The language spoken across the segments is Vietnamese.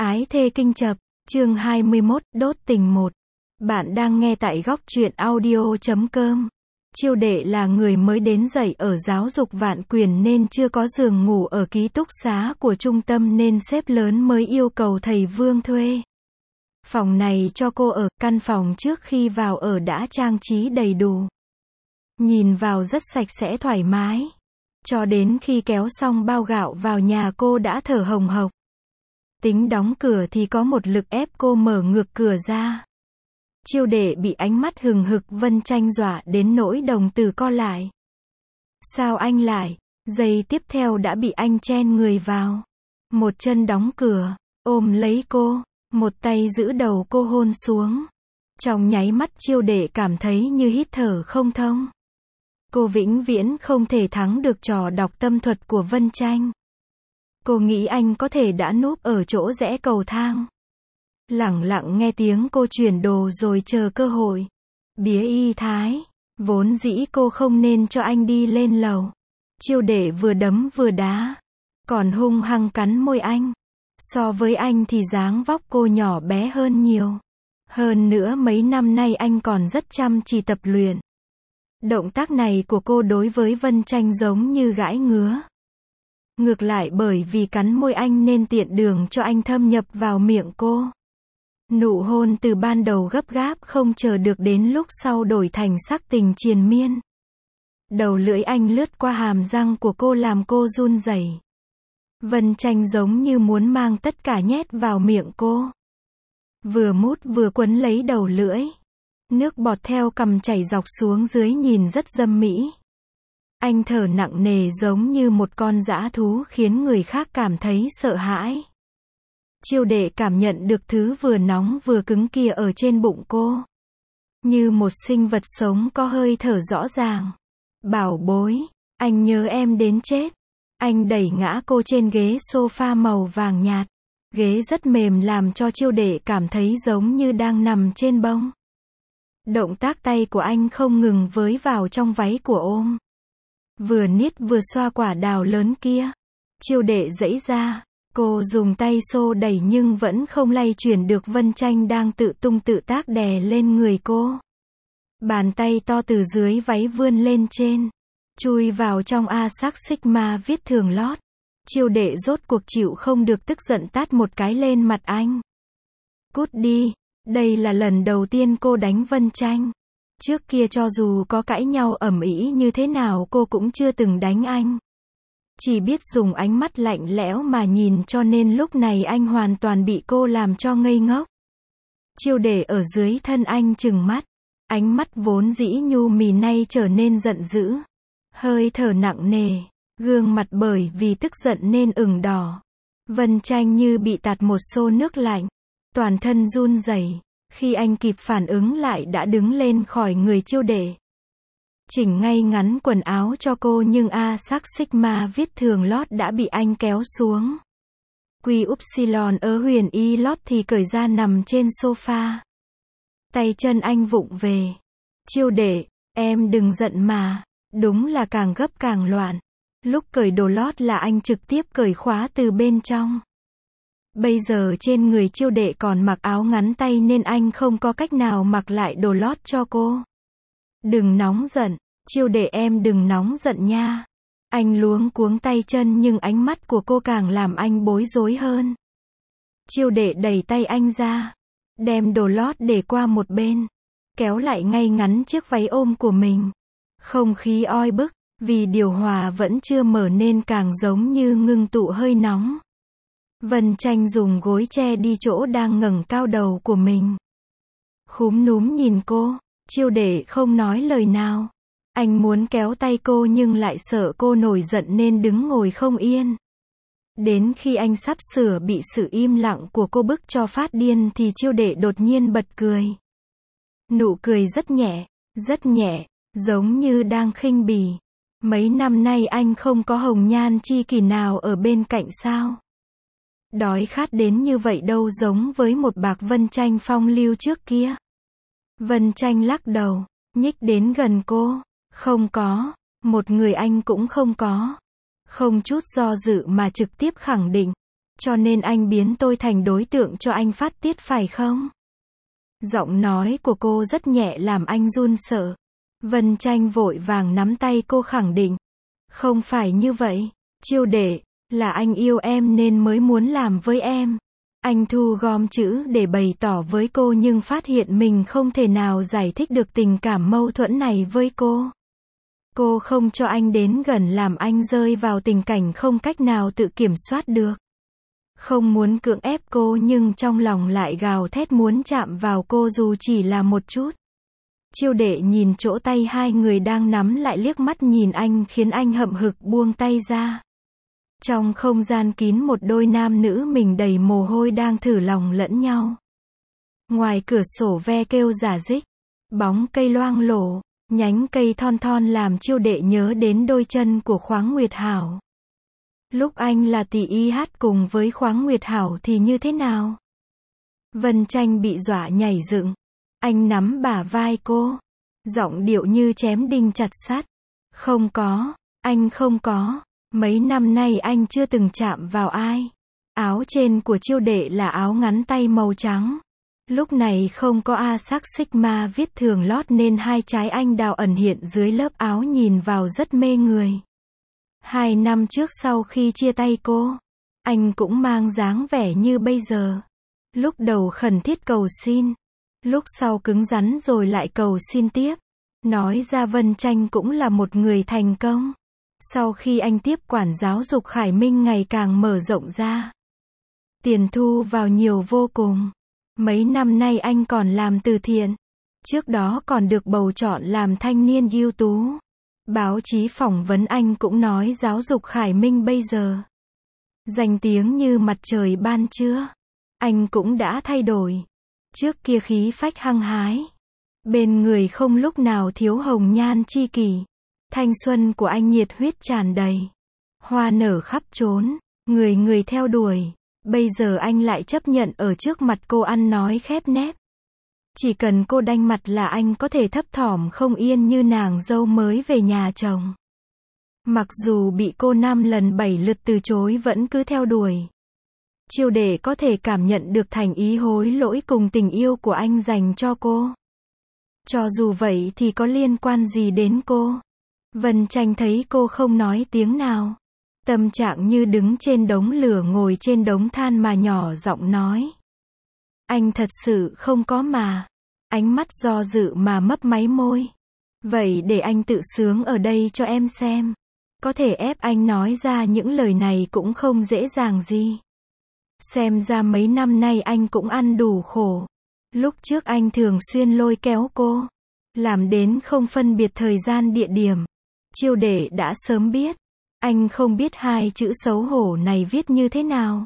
Ái thê kinh chập, chương 21, đốt tình 1. Bạn đang nghe tại góc truyện audio.com. Chiêu đệ là người mới đến dạy ở giáo dục Vạn Quyền nên chưa có giường ngủ ở ký túc xá của trung tâm nên sếp lớn mới yêu cầu thầy Vương thuê phòng này cho cô ở. Căn phòng trước khi vào ở đã trang trí đầy đủ. Nhìn vào rất sạch sẽ thoải mái. Cho đến khi kéo xong bao gạo vào nhà cô đã thở hồng hộc. Tính đóng cửa thì có một lực ép cô mở ngược cửa ra. Chiêu đệ bị ánh mắt hừng hực Vân Tranh dọa đến nỗi đồng tử co lại. Sao anh lại? Giây tiếp theo đã bị anh chen người vào. Một chân đóng cửa, ôm lấy cô, một tay giữ đầu cô hôn xuống. Trong nháy mắt chiêu đệ cảm thấy như hít thở không thông. Cô vĩnh viễn không thể thắng được trò đọc tâm thuật của Vân Tranh. Cô nghĩ anh có thể đã núp ở chỗ rẽ cầu thang. Lẳng lặng nghe tiếng cô chuyển đồ rồi chờ cơ hội. Bía y thái. Vốn dĩ cô không nên cho anh đi lên lầu. Chiêu đệ vừa đấm vừa đá. Còn hung hăng cắn môi anh. So với anh thì dáng vóc cô nhỏ bé hơn nhiều. Hơn nữa mấy năm nay anh còn rất chăm chỉ tập luyện. Động tác này của cô đối với Vân Tranh giống như gãi ngứa. Ngược lại bởi vì cắn môi anh nên tiện đường cho anh thâm nhập vào miệng cô. Nụ hôn từ ban đầu gấp gáp không chờ được đến lúc sau đổi thành sắc tình triền miên. Đầu lưỡi anh lướt qua hàm răng của cô làm cô run rẩy. Vân Tranh giống như muốn mang tất cả nhét vào miệng cô. Vừa mút vừa quấn lấy đầu lưỡi. Nước bọt theo cằm chảy dọc xuống dưới nhìn rất dâm mỹ. Anh thở nặng nề giống như một con dã thú khiến người khác cảm thấy sợ hãi. Chiêu đệ cảm nhận được thứ vừa nóng vừa cứng kia ở trên bụng cô. Như một sinh vật sống có hơi thở rõ ràng. Bảo bối, anh nhớ em đến chết. Anh đẩy ngã cô trên ghế sofa màu vàng nhạt. Ghế rất mềm làm cho chiêu đệ cảm thấy giống như đang nằm trên bông. Động tác tay của anh không ngừng với vào trong váy của ôm. Vừa niết vừa xoa quả đào lớn kia. Chiêu đệ giãy ra. Cô dùng tay xô đẩy nhưng vẫn không lay chuyển được Vân Tranh đang tự tung tự tác đè lên người cô. Bàn tay to từ dưới váy vươn lên trên. Chui vào trong A sắc sigma viết thường lót. Chiêu đệ rốt cuộc chịu không được tức giận tát một cái lên mặt anh. Cút đi. Đây là lần đầu tiên cô đánh Vân Tranh. Trước kia cho dù có cãi nhau ầm ĩ như thế nào cô cũng chưa từng đánh anh. Chỉ biết dùng ánh mắt lạnh lẽo mà nhìn cho nên lúc này anh hoàn toàn bị cô làm cho ngây ngốc. Chiêu đệ ở dưới thân anh trừng mắt. Ánh mắt vốn dĩ nhu mì nay trở nên giận dữ. Hơi thở nặng nề. Gương mặt bởi vì tức giận nên ửng đỏ. Vân Tranh như bị tạt một xô nước lạnh. Toàn thân run rẩy. Khi anh kịp phản ứng lại đã đứng lên khỏi người chiêu đệ. Chỉnh ngay ngắn quần áo cho cô nhưng A sắc sigma viết thường lót đã bị anh kéo xuống. Quy upsilon ở huyền y lót thì cởi ra nằm trên sofa. Tay chân anh vụng về. Chiêu đệ, em đừng giận mà. Đúng là càng gấp càng loạn. Lúc cởi đồ lót là anh trực tiếp cởi khóa từ bên trong. Bây giờ trên người chiêu đệ còn mặc áo ngắn tay nên anh không có cách nào mặc lại đồ lót cho cô. Đừng nóng giận, chiêu đệ em đừng nóng giận nha. Anh luống cuống tay chân nhưng ánh mắt của cô càng làm anh bối rối hơn. Chiêu đệ đẩy tay anh ra. Đem đồ lót để qua một bên. Kéo lại ngay ngắn chiếc váy ôm của mình. Không khí oi bức, vì điều hòa vẫn chưa mở nên càng giống như ngưng tụ hơi nóng. Vân Tranh dùng gối che đi chỗ đang ngẩng cao đầu của mình. Khúm núm nhìn cô, chiêu đệ không nói lời nào. Anh muốn kéo tay cô nhưng lại sợ cô nổi giận nên đứng ngồi không yên. Đến khi anh sắp sửa bị sự im lặng của cô bức cho phát điên thì chiêu đệ đột nhiên bật cười. Nụ cười rất nhẹ, giống như đang khinh bỉ. Mấy năm nay anh không có hồng nhan chi kỷ nào ở bên cạnh sao? Đói khát đến như vậy đâu giống với một bạc Vân Tranh phong lưu trước kia. Vân Tranh lắc đầu, nhích đến gần cô. Không có, một người anh cũng không có. Không chút do dự mà trực tiếp khẳng định. Cho nên anh biến tôi thành đối tượng cho anh phát tiết phải không? Giọng nói của cô rất nhẹ làm anh run sợ. Vân Tranh vội vàng nắm tay cô khẳng định. Không phải như vậy, Chiêu Đệ, là anh yêu em nên mới muốn làm với em. Anh thu gom chữ để bày tỏ với cô nhưng phát hiện mình không thể nào giải thích được tình cảm mâu thuẫn này với cô. Cô không cho anh đến gần làm anh rơi vào tình cảnh không cách nào tự kiểm soát được. Không muốn cưỡng ép cô nhưng trong lòng lại gào thét muốn chạm vào cô dù chỉ là một chút. Chiêu Đệ nhìn chỗ tay hai người đang nắm lại liếc mắt nhìn anh khiến anh hậm hực buông tay ra. Trong không gian kín một đôi nam nữ mình đầy mồ hôi đang thử lòng lẫn nhau. Ngoài cửa sổ ve kêu rả rích, bóng cây loang lổ, nhánh cây thon thon làm Chiêu Đệ nhớ đến đôi chân của Khoáng Nguyệt Hảo. Lúc anh là tỷ y hát cùng với Khoáng Nguyệt Hảo thì như thế nào? Vân Tranh bị dọa nhảy dựng. Anh nắm bả vai cô, giọng điệu như chém đinh chặt sắt. Không có, anh không có. Mấy năm nay anh chưa từng chạm vào ai. Áo trên của Chiêu Đệ là áo ngắn tay màu trắng. Lúc này không có A sắc sigma viết thường lót nên hai trái anh đào ẩn hiện dưới lớp áo nhìn vào rất mê người. 2 năm trước sau khi chia tay cô, anh cũng mang dáng vẻ như bây giờ. Lúc đầu khẩn thiết cầu xin, lúc sau cứng rắn rồi lại cầu xin tiếp. Nói ra Vân Tranh cũng là một người thành công. Sau khi anh tiếp quản giáo dục Khải Minh ngày càng mở rộng ra, tiền thu vào nhiều vô cùng. Mấy năm nay anh còn làm từ thiện. Trước đó còn được bầu chọn làm thanh niên ưu tú. Báo chí phỏng vấn anh cũng nói giáo dục Khải Minh bây giờ danh tiếng như mặt trời ban trưa. Anh cũng đã thay đổi. Trước kia khí phách hăng hái. Bên người không lúc nào thiếu hồng nhan chi kỷ. Thanh xuân của anh nhiệt huyết tràn đầy. Hoa nở khắp trốn. Người người theo đuổi. Bây giờ anh lại chấp nhận ở trước mặt cô ăn nói khép nép. Chỉ cần cô đanh mặt là anh có thể thấp thỏm không yên như nàng dâu mới về nhà chồng. Mặc dù bị cô 5 lần 7 lượt từ chối vẫn cứ theo đuổi. Chiêu Đệ có thể cảm nhận được thành ý hối lỗi cùng tình yêu của anh dành cho cô. Cho dù vậy thì có liên quan gì đến cô? Vân Tranh thấy cô không nói tiếng nào. Tâm trạng như đứng trên đống lửa ngồi trên đống than mà nhỏ giọng nói. Anh thật sự không có mà. Ánh mắt do dự mà mấp máy môi. Vậy để anh tự sướng ở đây cho em xem. Có thể ép anh nói ra những lời này cũng không dễ dàng gì. Xem ra mấy năm nay anh cũng ăn đủ khổ. Lúc trước anh thường xuyên lôi kéo cô. Làm đến không phân biệt thời gian địa điểm. Chiêu Đệ đã sớm biết. Anh không biết hai chữ xấu hổ này viết như thế nào.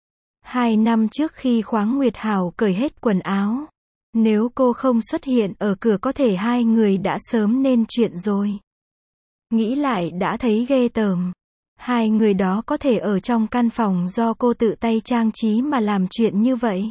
2 năm trước khi Khoáng Nguyệt Hảo cởi hết quần áo. Nếu cô không xuất hiện ở cửa có thể hai người đã sớm nên chuyện rồi. Nghĩ lại đã thấy ghê tởm. Hai người đó có thể ở trong căn phòng do cô tự tay trang trí mà làm chuyện như vậy.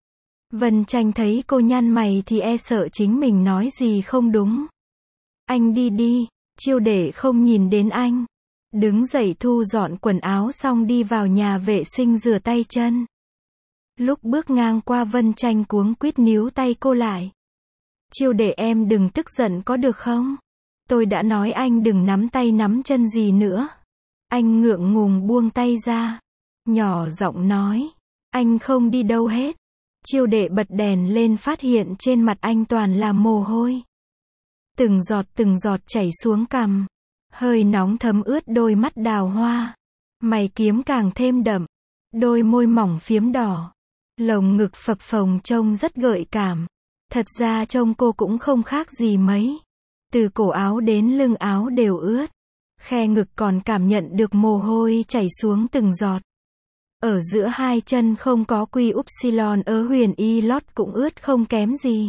Vân Tranh thấy cô nhăn mày thì e sợ chính mình nói gì không đúng. Anh đi đi, Chiêu Đệ không nhìn đến anh. Đứng dậy thu dọn quần áo xong đi vào nhà vệ sinh rửa tay chân. Lúc bước ngang qua Vân Tranh cuống quýt níu tay cô lại. Chiêu Đệ em đừng tức giận có được không? Tôi đã nói anh đừng nắm tay nắm chân gì nữa. Anh ngượng ngùng buông tay ra. Nhỏ giọng nói. Anh không đi đâu hết. Chiêu Đệ bật đèn lên phát hiện trên mặt anh toàn là mồ hôi. Từng giọt chảy xuống cằm. Hơi nóng thấm ướt đôi mắt đào hoa. Mày kiếm càng thêm đậm. Đôi môi mỏng phiếm đỏ. Lồng ngực phập phồng trông rất gợi cảm. Thật ra trông cô cũng không khác gì mấy. Từ cổ áo đến lưng áo đều ướt. Khe ngực còn cảm nhận được mồ hôi chảy xuống từng giọt. Ở giữa hai chân không có quy upsilon ớ huyền y lót cũng ướt không kém gì.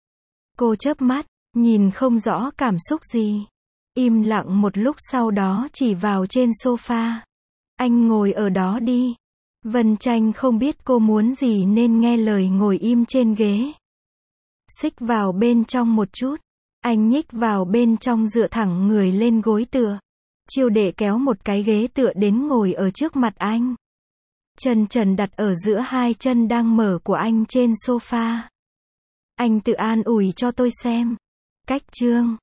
Cô chớp mắt, nhìn không rõ cảm xúc gì. Im lặng một lúc sau đó chỉ vào trên sofa. Anh ngồi ở đó đi. Vân Tranh không biết cô muốn gì nên nghe lời ngồi im trên ghế. Xích vào bên trong một chút. Anh nhích vào bên trong dựa thẳng người lên gối tựa. Chiêu Đệ kéo một cái ghế tựa đến ngồi ở trước mặt anh. Chân trần đặt ở giữa hai chân đang mở của anh trên sofa. Anh tự an ủi cho tôi xem. Cách chương